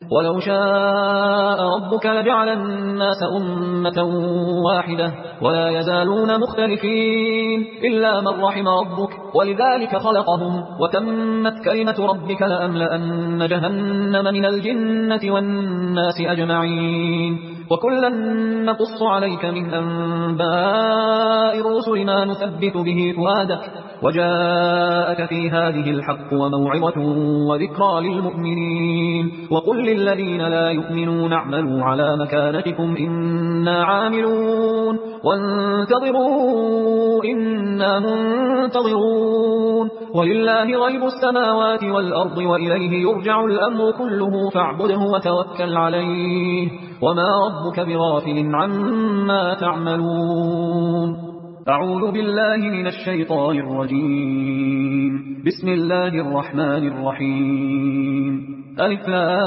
ولو شاء ربك لجعل الناس أمة واحدة ولا يزالون مختلفين إلا من رحم ربك ولذلك خلقهم وتمت كلمة ربك لأملأن جهنم من الجنة والناس أجمعين وكلا نقص عليك من أنباء الرسل ما نثبت به فؤادك وجاءك في هذه الحق وموعظة وذكرى للمؤمنين وقل للذين لا يؤمنون اعملوا على مكانتكم إنا عاملون وانتظروا إنا منتظرون ولله غيب السماوات والأرض وإليه يرجع الأمر كله فاعبده وتوكل عليه وما ربك بغافل عما تعملون. أعوذ بالله من الشيطان الرجيم. بسم الله الرحمن الرحيم. ألف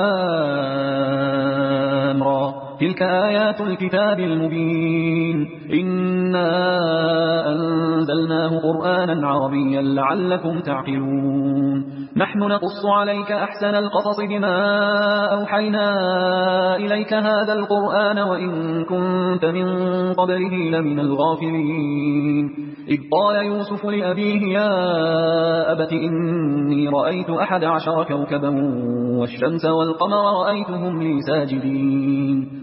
لام را تلك آيات الكتاب المبين إنا أنزلناه قرآنا عربيا لعلكم تعقلون. نحن نقص عليك أحسن القصص بما أوحينا إليك هذا القرآن وإن كنت من قبله لمن الغافلين. إذ قال يوسف لأبيه يا أبت إني رأيت 11 كوكبا والشمس والقمر رأيتهم لي ساجدين